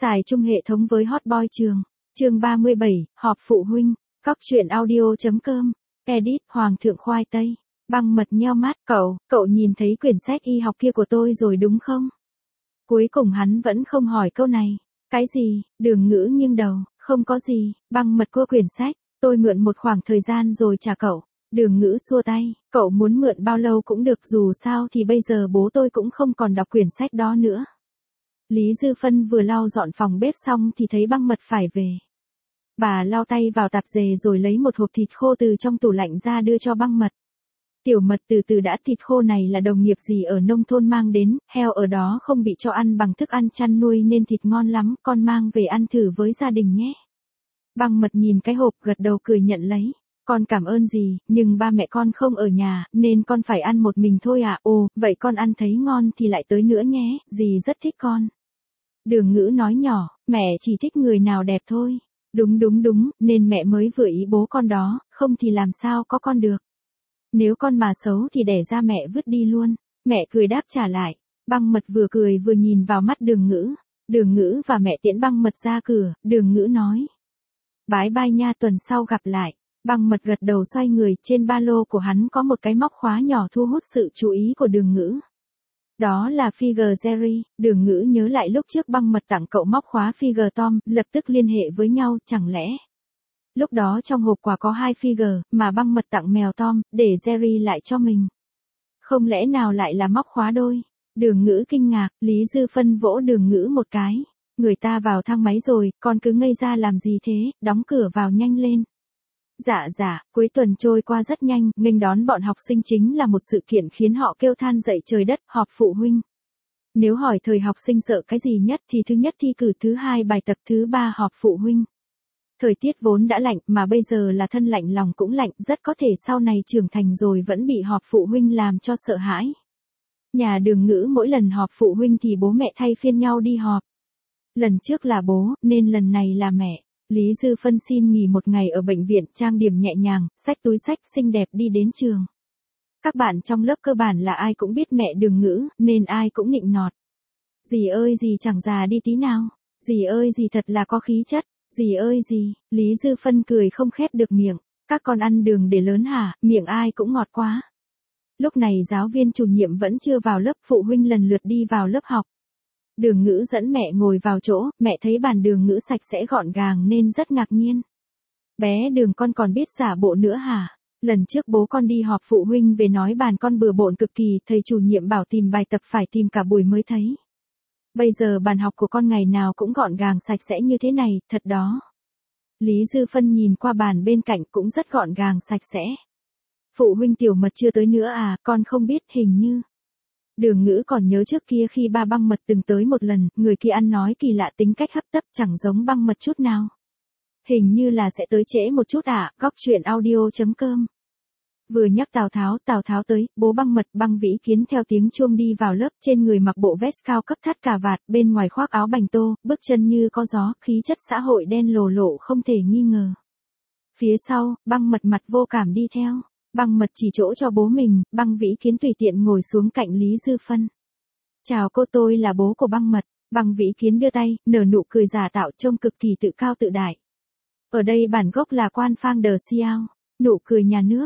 Xài chung hệ thống với Hotboy trường. Chương 37, họp phụ huynh. Cóc truyện audio.com. Edit Hoàng thượng khoai tây. Băng mật nheo mắt, cậu nhìn thấy quyển sách y học kia của tôi rồi đúng không? Cuối cùng hắn vẫn không hỏi câu này. Cái gì? Đường Ngữ nghiêng đầu, không có gì, băng mật cua quyển sách, tôi mượn một khoảng thời gian rồi trả cậu. Đường Ngữ xua tay, cậu muốn mượn bao lâu cũng được, dù sao thì bây giờ bố tôi cũng không còn đọc quyển sách đó nữa. Lý Dư Phân vừa lau dọn phòng bếp xong thì thấy băng mật phải về. Bà lau tay vào tạp dề rồi lấy một hộp thịt khô từ trong tủ lạnh ra đưa cho băng mật. Tiểu Mật từ từ đã, thịt khô này là đồng nghiệp gì ở nông thôn mang đến, heo ở đó không bị cho ăn bằng thức ăn chăn nuôi nên thịt ngon lắm, con mang về ăn thử với gia đình nhé. Băng Mật nhìn cái hộp gật đầu cười nhận lấy. Con cảm ơn dì, nhưng ba mẹ con không ở nhà, nên con phải ăn một mình thôi à. Ồ, vậy con ăn thấy ngon thì lại tới nữa nhé, dì rất thích con. Đường Ngữ nói nhỏ, mẹ chỉ thích người nào đẹp thôi. Đúng, nên mẹ mới vừa ý bố con đó, không thì làm sao có con được. Nếu con mà xấu thì đẻ ra mẹ vứt đi luôn. Mẹ cười đáp trả lại. Băng Mật vừa cười vừa nhìn vào mắt Đường Ngữ. Đường Ngữ và mẹ tiễn Băng Mật ra cửa, Đường Ngữ nói. Bái bai nha, tuần sau gặp lại. Băng Mật gật đầu xoay người, trên ba lô của hắn có một cái móc khóa nhỏ thu hút sự chú ý của Đường Ngữ. Đó là figure Jerry. Đường Ngữ nhớ lại lúc trước Băng Mật tặng cậu móc khóa figure Tom, lập tức liên hệ với nhau, chẳng lẽ. Lúc đó trong hộp quà có 2 figure, mà Băng Mật tặng mèo Tom, để Jerry lại cho mình. Không lẽ nào lại là móc khóa đôi? Đường Ngữ kinh ngạc, Lý Dư Phân vỗ Đường Ngữ một cái. Người ta vào thang máy rồi, con cứ ngây ra làm gì thế, đóng cửa vào nhanh lên. Dạ, cuối tuần trôi qua rất nhanh, nghênh đón bọn học sinh chính là một sự kiện khiến họ kêu than dậy trời đất, họp phụ huynh. Nếu hỏi thời học sinh sợ cái gì nhất thì thứ nhất thi cử, thứ hai bài tập, thứ ba họp phụ huynh. Thời tiết vốn đã lạnh mà bây giờ là thân lạnh lòng cũng lạnh, rất có thể sau này trưởng thành rồi vẫn bị họp phụ huynh làm cho sợ hãi. Nhà Đường Ngữ mỗi lần họp phụ huynh thì bố mẹ thay phiên nhau đi họp. Lần trước là bố, nên lần này là mẹ. Lý Dư Phân xin nghỉ một ngày ở bệnh viện, trang điểm nhẹ nhàng, xách túi xách xinh đẹp đi đến trường. Các bạn trong lớp cơ bản là ai cũng biết mẹ Đường Ngữ, nên ai cũng nịnh nọt. Dì ơi dì chẳng già đi tí nào. Dì ơi dì thật là có khí chất. Dì ơi dì, Lý Dư Phân cười không khép được miệng. Các con ăn đường để lớn hả, miệng ai cũng ngọt quá. Lúc này giáo viên chủ nhiệm vẫn chưa vào lớp, phụ huynh lần lượt đi vào lớp học. Đường Ngữ dẫn mẹ ngồi vào chỗ, mẹ thấy bàn Đường Ngữ sạch sẽ gọn gàng nên rất ngạc nhiên. Bé Đường, con còn biết giả bộ nữa hả? Lần trước bố con đi họp phụ huynh về nói bàn con bừa bộn cực kỳ, thầy chủ nhiệm bảo tìm bài tập phải tìm cả buổi mới thấy. Bây giờ bàn học của con ngày nào cũng gọn gàng sạch sẽ như thế này, thật đó. Lý Dư Phân nhìn qua bàn bên cạnh cũng rất gọn gàng sạch sẽ. Phụ huynh Tiểu Mật chưa tới nữa à, con không biết, hình như. Đường Ngữ còn nhớ trước kia khi ba Băng Mật từng tới một lần, người kia ăn nói kỳ lạ, tính cách hấp tấp, chẳng giống Băng Mật chút nào. Hình như là sẽ tới trễ một chút à. Cóc truyện audio.com. Vừa nhắc Tào Tháo tới, bố Băng Mật, Băng Vĩ Kiến theo tiếng chuông đi vào lớp, trên người mặc bộ vest cao cấp thắt cà vạt, bên ngoài khoác áo bành tô, bước chân như có gió, khí chất xã hội đen lồ lộ không thể nghi ngờ. Phía sau, Băng Mật mặt vô cảm đi theo. Băng Mật chỉ chỗ cho bố mình, Băng Vĩ Kiến tùy tiện ngồi xuống cạnh Lý Dư Phân. Chào cô, tôi là bố của Băng Mật. Băng Vĩ Kiến đưa tay, nở nụ cười giả tạo trông cực kỳ tự cao tự đại. Ở đây bản gốc là Quan Phang Đờ Xiao. Nụ cười nhà nước,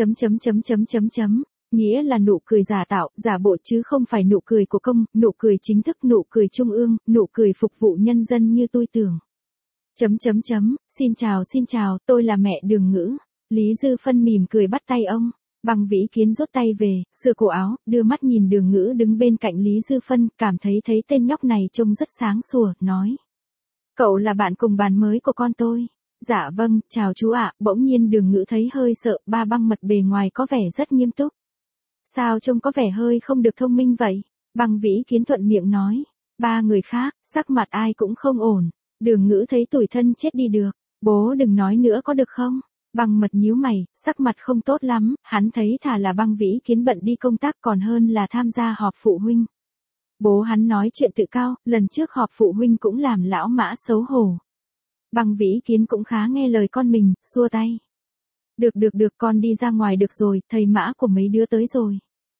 nghĩa là nụ cười giả tạo, giả bộ chứ không phải nụ cười của công, nụ cười chính thức, nụ cười trung ương, nụ cười phục vụ nhân dân như tôi tưởng. Xin chào, tôi là mẹ Đường Ngữ. Lý Dư Phân mỉm cười bắt tay ông. Băng Vĩ Kiến rút tay về, sửa cổ áo, đưa mắt nhìn Đường Ngữ đứng bên cạnh Lý Dư Phân, cảm thấy tên nhóc này trông rất sáng sủa, nói. Cậu là bạn cùng bàn mới của con tôi. Dạ vâng, chào chú ạ. Bỗng nhiên Đường Ngữ thấy hơi sợ, ba Băng Mật bề ngoài có vẻ rất nghiêm túc. Sao trông có vẻ hơi không được thông minh vậy? Băng Vĩ Kiến thuận miệng nói. Ba người khác, sắc mặt ai cũng không ổn. Đường Ngữ thấy tủi thân chết đi được. Bố đừng nói nữa có được không? Băng Mật nhíu mày, sắc mặt không tốt lắm, hắn thấy thà là Băng Vĩ Kiến bận đi công tác còn hơn là tham gia họp phụ huynh. Bố hắn nói chuyện tự cao, lần trước họp phụ huynh cũng làm lão mã xấu hổ. Băng Vĩ Kiến cũng khá nghe lời con mình, xua tay. Được, con đi ra ngoài được rồi, thầy Mã của mấy đứa tới rồi.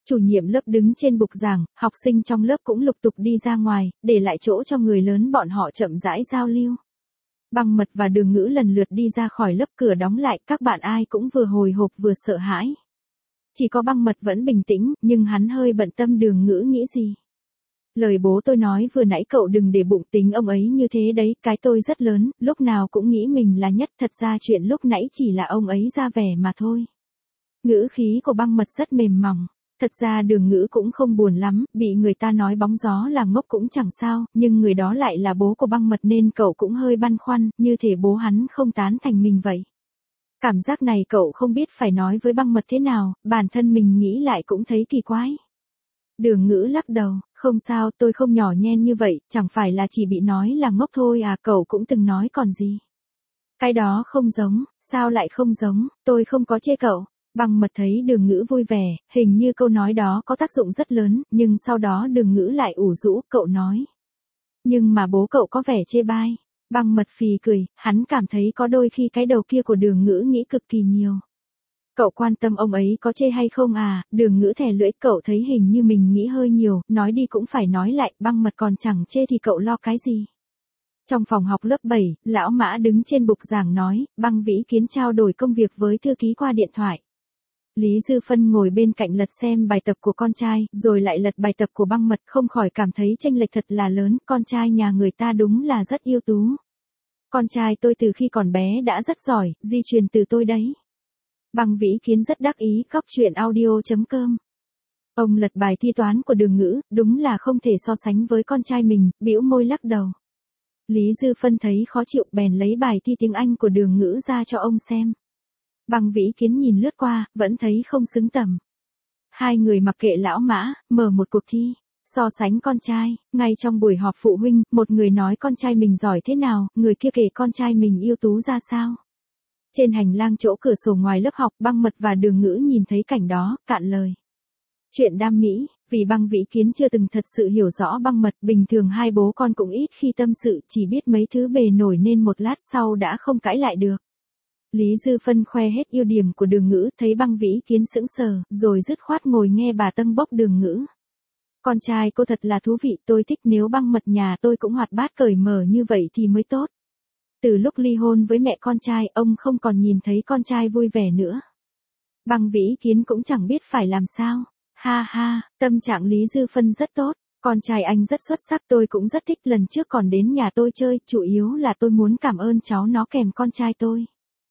Chủ nhiệm lớp đứng trên bục giảng, học sinh trong lớp cũng lục tục đi ra ngoài, để lại chỗ cho người lớn bọn họ chậm rãi giao lưu. Băng Mật và Đường Ngữ lần lượt đi ra khỏi lớp, cửa đóng lại, các bạn ai cũng vừa hồi hộp vừa sợ hãi. Chỉ có Băng Mật vẫn bình tĩnh, nhưng hắn hơi bận tâm Đường Ngữ nghĩ gì. Lời bố tôi nói vừa nãy cậu đừng để bụng, tính ông ấy như thế đấy, cái tôi rất lớn, lúc nào cũng nghĩ mình là nhất, thật ra chuyện lúc nãy chỉ là ông ấy ra vẻ mà thôi. Ngữ khí của Băng Mật rất mềm mỏng. Thật ra Đường Ngữ cũng không buồn lắm, bị người ta nói bóng gió là ngốc cũng chẳng sao, nhưng người đó lại là bố của Băng Mật nên cậu cũng hơi băn khoăn, như thể bố hắn không tán thành mình vậy. Cảm giác này cậu không biết phải nói với Băng Mật thế nào, bản thân mình nghĩ lại cũng thấy kỳ quái. Đường Ngữ lắc đầu, không sao, tôi không nhỏ nhen như vậy, chẳng phải là chỉ bị nói là ngốc thôi à, cậu cũng từng nói còn gì. Cái đó không giống, sao lại không giống, tôi không có chê cậu. Băng Mật thấy Đường Ngữ vui vẻ, hình như câu nói đó có tác dụng rất lớn, nhưng sau đó Đường Ngữ lại ủ rũ, cậu nói. Nhưng mà bố cậu có vẻ chê bai. Băng Mật phì cười, hắn cảm thấy có đôi khi cái đầu kia của Đường Ngữ nghĩ cực kỳ nhiều. Cậu quan tâm ông ấy có chê hay không à, Đường Ngữ thè lưỡi, cậu thấy hình như mình nghĩ hơi nhiều, nói đi cũng phải nói lại, Băng Mật còn chẳng chê thì cậu lo cái gì. Trong phòng học lớp 7, lão Mã đứng trên bục giảng nói, Băng Vĩ Kiến trao đổi công việc với thư ký qua điện thoại. Lý Dư Phân ngồi bên cạnh lật xem bài tập của con trai, rồi lại lật bài tập của Băng Mật, không khỏi cảm thấy chênh lệch thật là lớn, con trai nhà người ta đúng là rất ưu tú. Con trai tôi từ khi còn bé đã rất giỏi, di truyền từ tôi đấy. Băng Vĩ Kiến rất đắc ý, góc truyện audio.com. Ông lật bài thi toán của Đường Ngữ, đúng là không thể so sánh với con trai mình, bĩu môi lắc đầu. Lý Dư Phân thấy khó chịu bèn lấy bài thi tiếng Anh của Đường Ngữ ra cho ông xem. Băng Vĩ Kiến nhìn lướt qua, vẫn thấy không xứng tầm. Hai người mặc kệ lão Mã, mở một cuộc thi, so sánh con trai, ngay trong buổi họp phụ huynh, một người nói con trai mình giỏi thế nào, người kia kể con trai mình ưu tú ra sao. Trên hành lang chỗ cửa sổ ngoài lớp học, Băng Mật và Đường Ngữ nhìn thấy cảnh đó, cạn lời. Chuyện đam mỹ, vì Băng Vĩ Kiến chưa từng thật sự hiểu rõ Băng Mật, bình thường hai bố con cũng ít khi tâm sự, chỉ biết mấy thứ bề nổi nên một lát sau đã không cãi lại được. Lý Dư Phân khoe hết ưu điểm của Đường Ngữ, thấy Băng Vĩ Kiến sững sờ, rồi dứt khoát ngồi nghe bà tâng bốc Đường Ngữ. Con trai cô thật là thú vị, tôi thích, nếu Băng Mật nhà tôi cũng hoạt bát cởi mở như vậy thì mới tốt. Từ lúc ly hôn với mẹ con trai, ông không còn nhìn thấy con trai vui vẻ nữa. Băng Vĩ Kiến cũng chẳng biết phải làm sao. Ha ha, tâm trạng Lý Dư Phân rất tốt. Con trai anh rất xuất sắc, tôi cũng rất thích, lần trước còn đến nhà tôi chơi, chủ yếu là tôi muốn cảm ơn cháu nó kèm con trai tôi.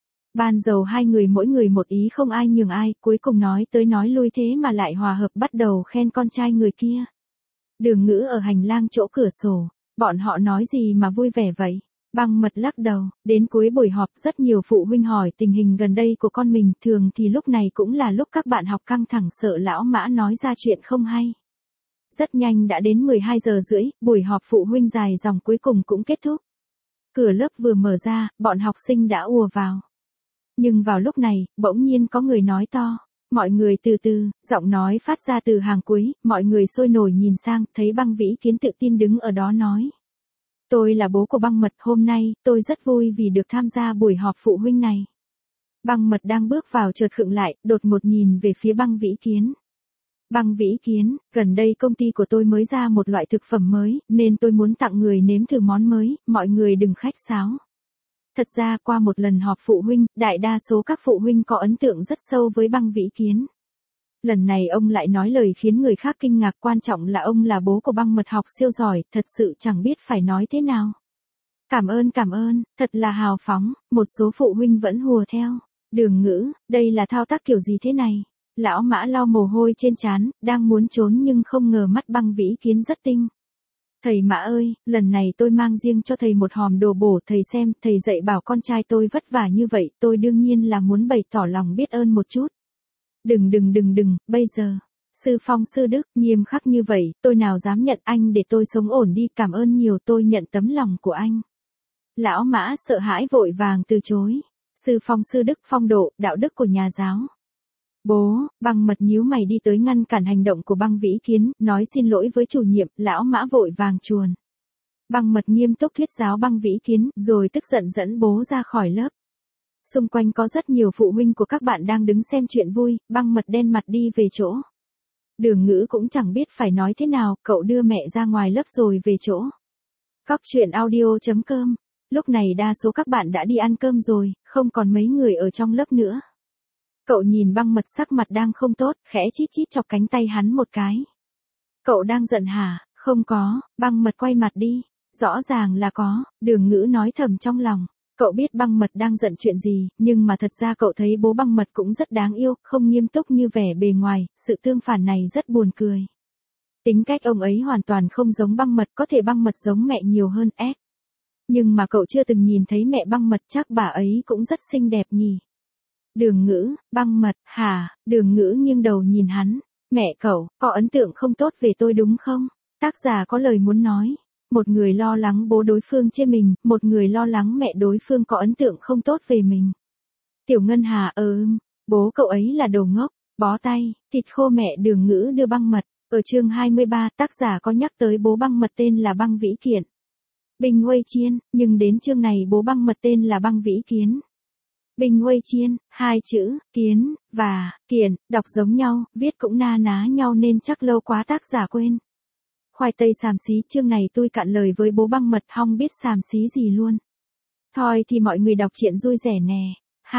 Ban đầu hai người mỗi người một ý, không ai nhường ai, cuối cùng nói tới nói lui thế mà lại hòa hợp, bắt đầu khen con trai người kia. Đường Ngữ ở hành lang chỗ cửa sổ, bọn họ nói gì mà vui vẻ vậy? Băng Mật lắc đầu, đến cuối buổi họp rất nhiều phụ huynh hỏi tình hình gần đây của con mình, thường thì lúc này cũng là lúc các bạn học căng thẳng sợ lão Mã nói ra chuyện không hay. Rất nhanh đã đến 12:30, buổi họp phụ huynh dài dòng cuối cùng cũng kết thúc. Cửa lớp vừa mở ra, bọn học sinh đã ùa vào. Nhưng vào lúc này, bỗng nhiên có người nói to. Mọi người từ từ, giọng nói phát ra từ hàng cuối, mọi người sôi nổi nhìn sang, thấy Băng Vĩ Kiến tự tin đứng ở đó nói. Tôi là bố của Băng Mật, hôm nay, tôi rất vui vì được tham gia buổi họp phụ huynh này. Băng Mật đang bước vào chợt khựng lại, đột ngột nhìn về phía Băng Vĩ Kiến. Băng Vĩ Kiến, gần đây công ty của tôi mới ra một loại thực phẩm mới, nên tôi muốn tặng người nếm thử món mới, mọi người đừng khách sáo. Thật ra qua một lần họp phụ huynh, đại đa số các phụ huynh có ấn tượng rất sâu với Băng Vĩ Kiến. Lần này ông lại nói lời khiến người khác kinh ngạc, quan trọng là ông là bố của Băng Mật học siêu giỏi, thật sự chẳng biết phải nói thế nào. Cảm ơn, thật là hào phóng, một số phụ huynh vẫn hùa theo. Đường Ngữ, đây là thao tác kiểu gì thế này? Lão Mã lau mồ hôi trên trán, đang muốn trốn nhưng không ngờ mắt Băng Vĩ Kiến rất tinh. Thầy Mã ơi, lần này tôi mang riêng cho thầy một hòm đồ bổ, thầy xem, thầy dạy bảo con trai tôi vất vả như vậy, tôi đương nhiên là muốn bày tỏ lòng biết ơn một chút. Đừng, bây giờ. Sư Phong sư Đức, nghiêm khắc như vậy, tôi nào dám nhận, anh để tôi sống ổn đi, cảm ơn nhiều, tôi nhận tấm lòng của anh. Lão Mã sợ hãi vội vàng từ chối. Sư Phong sư Đức, phong độ, đạo đức của nhà giáo. Bố, Băng Mật nhíu mày đi tới ngăn cản hành động của Băng Vĩ Kiến, nói xin lỗi với chủ nhiệm, lão Mã vội vàng chuồn. Băng Mật nghiêm túc thuyết giáo Băng Vĩ Kiến, rồi tức giận dẫn bố ra khỏi lớp. Xung quanh có rất nhiều phụ huynh của các bạn đang đứng xem chuyện vui, Băng Mật đen mặt đi về chỗ. Đường Ngữ cũng chẳng biết phải nói thế nào, cậu đưa mẹ ra ngoài lớp rồi về chỗ. Cóc truyện audio.com. Lúc này đa số các bạn đã đi ăn cơm rồi, không còn mấy người ở trong lớp nữa. Cậu nhìn Băng Mật sắc mặt đang không tốt, khẽ chít chít chọc cánh tay hắn một cái. Cậu đang giận hả? Không có, Băng Mật quay mặt đi. Rõ ràng là có, Đường Ngữ nói thầm trong lòng. Cậu biết Băng Mật đang giận chuyện gì, nhưng mà thật ra cậu thấy bố Băng Mật cũng rất đáng yêu, không nghiêm túc như vẻ bề ngoài, sự tương phản này rất buồn cười. Tính cách ông ấy hoàn toàn không giống Băng Mật, có thể Băng Mật giống mẹ nhiều hơn S. Nhưng mà cậu chưa từng nhìn thấy mẹ Băng Mật, chắc bà ấy cũng rất xinh đẹp nhỉ. Đường Ngữ, Băng Mật, hả? Đường Ngữ nghiêng đầu nhìn hắn. Mẹ cậu, có ấn tượng không tốt về tôi đúng không? Tác giả có lời muốn nói. Một người lo lắng bố đối phương chê mình, một người lo lắng mẹ đối phương có ấn tượng không tốt về mình. Tiểu Ngân Hà bố cậu ấy là đồ ngốc, bó tay, thịt khô mẹ Đường Ngữ đưa Băng Mật. Ở chương 23 tác giả có nhắc tới bố Băng Mật tên là Băng Vĩ Kiện. Bình Uây Chiên, nhưng đến chương này bố Băng Mật tên là Băng Vĩ Kiến. Bình Uây Chiên, hai chữ, kiến, và, kiện, đọc giống nhau, viết cũng na ná nhau nên chắc lâu quá tác giả quên. Khoai tây xàm xí, chương này tôi cạn lời với bố Băng Mật hong biết xàm xí gì luôn. Thôi thì mọi người đọc truyện vui vẻ nè.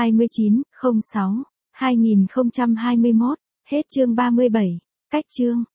29/06/2021, hết chương 37, cách chương.